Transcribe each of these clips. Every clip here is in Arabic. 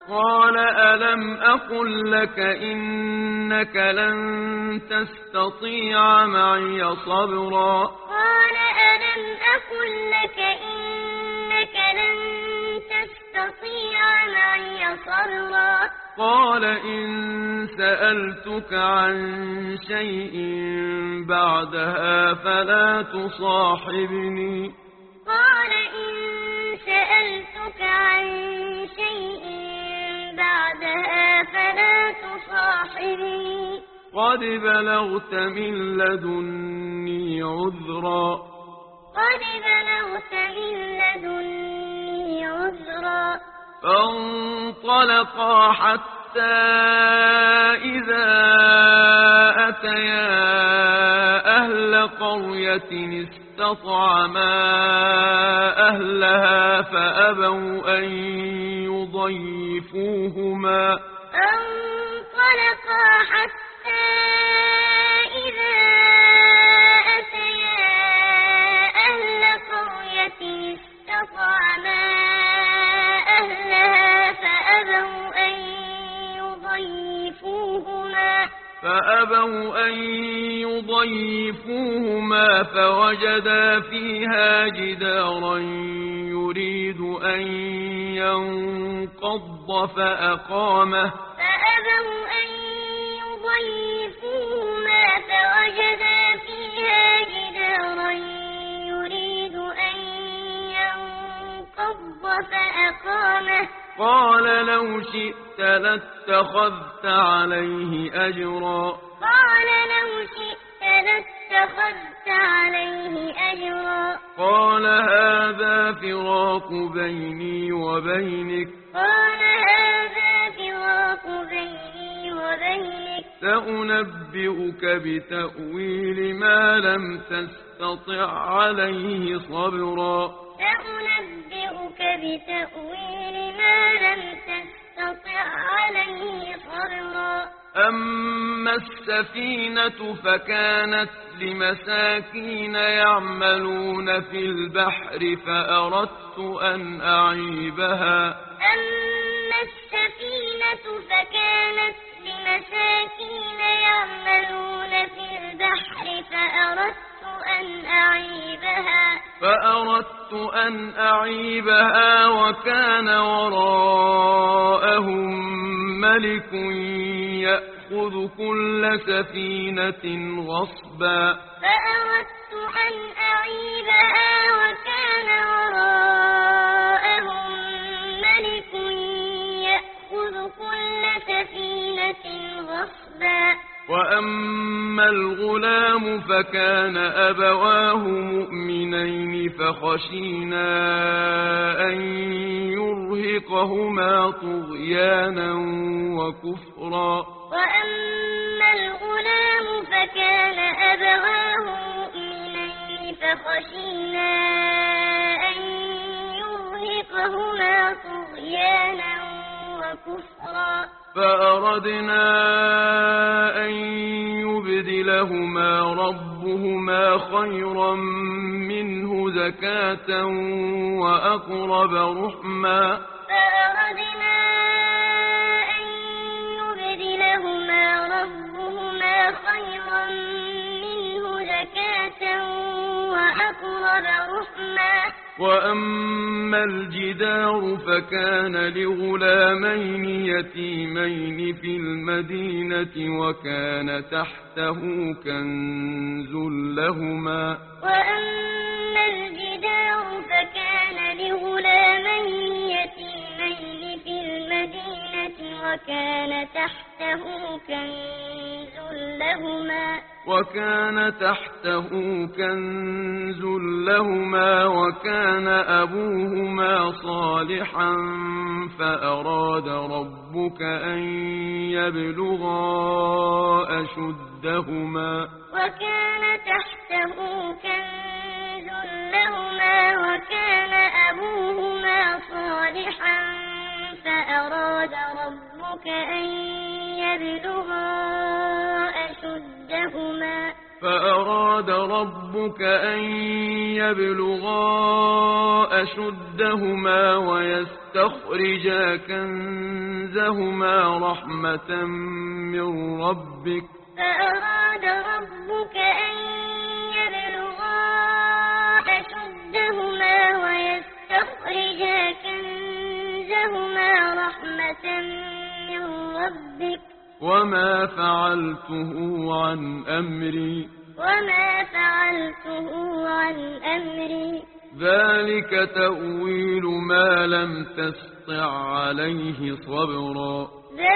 قال ألم أقل لك إنك لن تستطيع معي صبرا قال ألم أقل لك إنك لن تستطيع معي صبرا قال إن سألتك عن شيء بعدها فلا تصاحبني قال إن سألتك عن شيء بعدها فلا تصاحبني قد بلغت من لدني عذرا قد بلغت من لدني عذرا فانطلقا حتى إذا أتيا أهل قرية استطعما أهلها فأبوا أن يضيفوهما فانطلقا حتى إذا أتيا أهل قرية استطعما أهلها فأبوا أن يضيفوهما فوجدا فيها جدارا يريد أن ينقض فأقامه فأبوا أن يضيفوهما فوجدا فيها جدارا يريد أن ينقض فأقامه قال لو شئت لاتخذت عليه أجرا قال لو شئت لاتخذت عليه أجرا قال هذا فراق بيني وبينك قال هذا فراق بيني وبينك سأنبئك بتأويل ما لم تستطع عليه صبرا سأنبئك بتأويل ما لم تستطع عليه صبرا أما السفينة فكانت لمساكين يعملون في البحر فأردت أن أعيبها أما السفينة فكانت لمساكين يعملون في البحر فأردت أن أعيبها وكان وراءهم ملك يأخذ كل سفينة غصبا فأردت أن أعيبها وكان وراءهم ملك يأخذ كل سفينة غصبا وأما الغلام فكان أبواه مؤمنين فخشينا أن يرهقهما طغيانا وكفرا وأما الغلام فكان أبواه مؤمنين فخشينا أن يرهقهما طغيانا وكفرا فأردنا أن يبدلهما ربهما خيرا منه زكاة وأقرب رحما فأردنا أن يبدلهما ربهما خيرا منه زكاة وأقرب رحما وأما الجدار فكان لغلامين يتيمين في المدينة وكان تحته كنز لهما وأما الجدار فكان لغلامين يتيمين في المدينة وكان تحته كنز لهما وكان أبوهما صالحا فأراد ربك أن يبلغا أشدهما فأراد ربك أن يبلغا أشدهما فأراد ربك أن يبلغا أشدهما ويستخرجا كنزهما رحمة من ربك فأراد ربك أن يبلغا أشدهما ويستخرجا كنزهما رحمة من ربك وما فعلته عن أمري ذلك تأويل ما لم تسطع عليه صبرا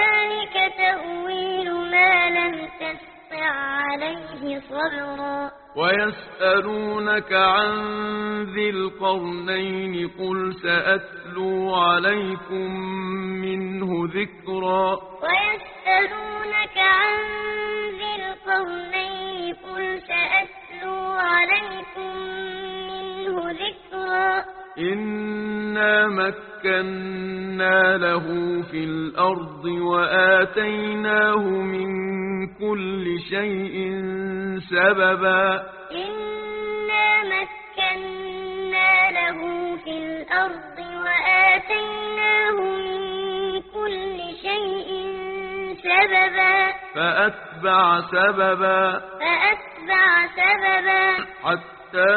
ويسألونك عن ذي القرنين قل سأتلو عليكم منه ذكرا ويسألونك عن ذي القرنين قل سأتلو عليكم منه ذكرا إنا مكنا له في الأرض وآتيناه من كل شيء سببا إنا مكنا له في الأرض وآتيناه من كل شيء سببا فأتبع سببا حتى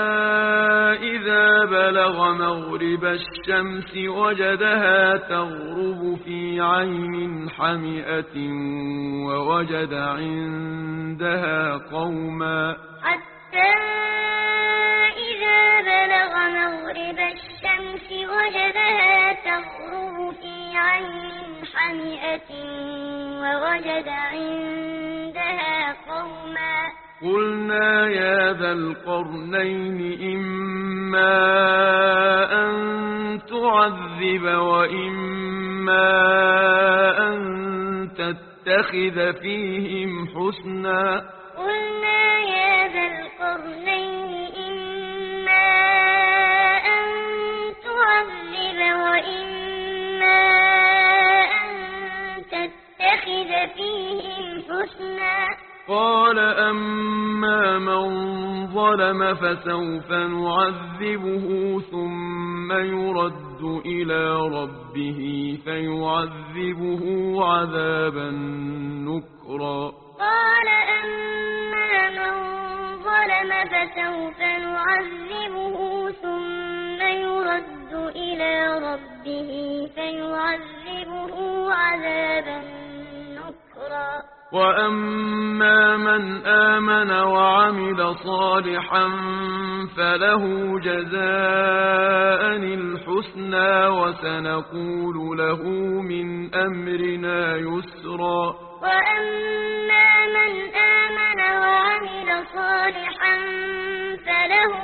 إذا بلغ مغرب الشمس وجدها تغرب في عين حمئة ووجد عندها قوما حتى إذا بلغ مغرب الشمس وجدها تغرب في عين حمئة ووجد عندها قوما قلنا يا ذا القرنين إما أن تعذب وإما أن تتخذ فيهم حسنا قلنا يا ذا القرنين إما أن تعذب وإما أن تتخذ فيهم حسنا قال أما من ظلم فسوف نعذبه ثم يرد إلى ربه فيعذبه عذابا نكرا قال أما من ظلم فسوف نعذبه ثم يرد إلى ربه فيعذبه عذابا نكرا وأما من آمن وعمل صالحا فله جزاء الحسنى وسنقول له من أمرنا يسرا وأما من آمن وعمل صالحا فله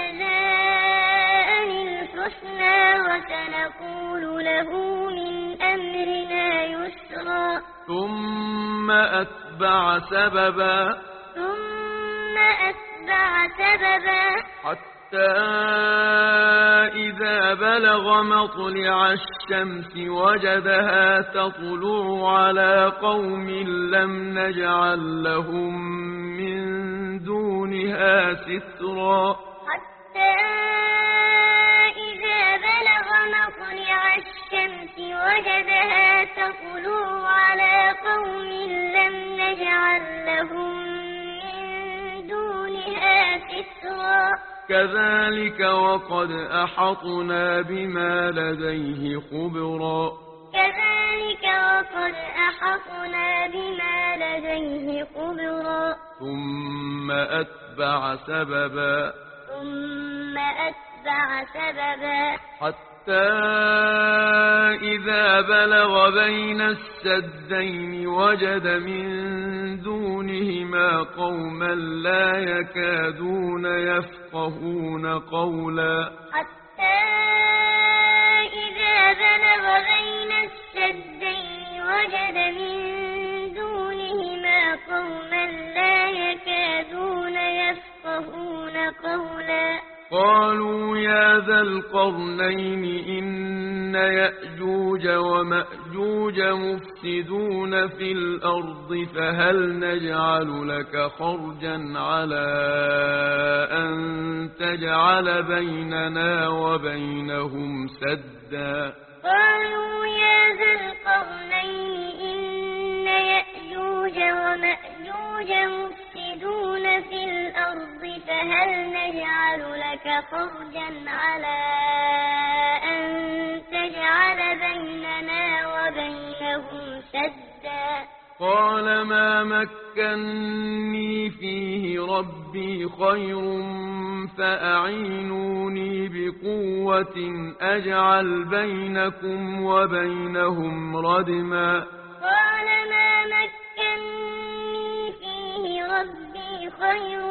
جزاء الحسنى وسنقول له من أمرنا يسرا ثم أتبع سببا حتى إذا بلغ مطلع الشمس وجدها تطلع على قوم لم نجعل لهم من دونها سترا حتى إذا بلغ مطلع الشمس وجدها تطلع على قوم لم نجعل لهم من دونها سترا كذلك وقد أحطنا بما لديه خبرا ثم أتبع سببا حتى إذا بلغ بين السدين وجد من دونهما قوما لا يكادون يفقهون قولا حتى إذا بلغ بين السدين وجد من دونهما قوما لا يكادون يفقهون قولا قالوا يا ذا القرنين إن يأجوج ومأجوج ومأجوج مفسدون في الأرض فهل نجعل لك خرجا على أن تجعل بيننا وبينهم سدا قالوا يا ذا القرنين إن يأجوج ومأجوج مفسدون في الأرض فهل نجعل لك خرجا على أن تجعل بيننا وبينهم سدا قال ما مكني فيه ربي خير فأعينوني بقوة أجعل بينكم وبينهم ردما قال ما مكني فيه ربي خير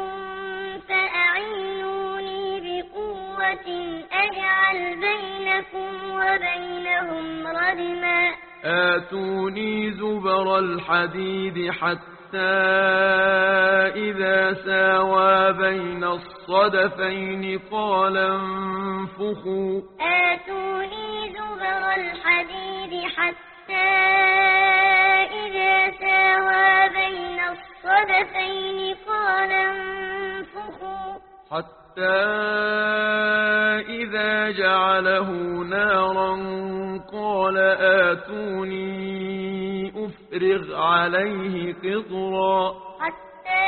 فأعينوني بقوة أجعل بينكم وبينهم ردما آتوني زبر الحديد حتى إذا ساوى بين الصدفين قال انفخوا آتوني زبر الحديد حتى إذا ساوى بين الصدفين قال انفخوا حتى إذا جعله نارا قال آتوني أفرغ عليه قطرا حتى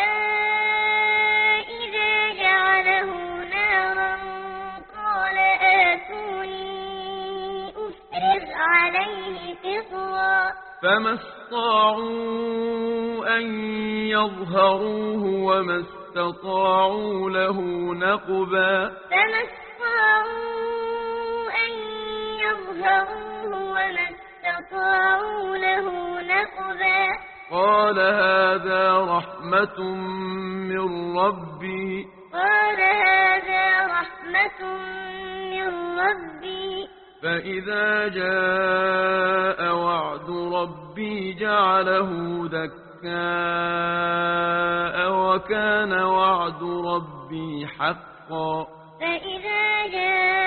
إذا جعله نارا قال آتوني أفرغ عليه قطرا فما استطاعوا أن يظهروه وما استطاعوا له نقبا فما استطاعوا أن يظهروه وما استطاعوا له نقبا قال هذا رحمة من ربي قال هذا رحمة من ربي فإذا جاء وعد ربي جعله دكاء وكان وعد ربي حقا فإذا جاء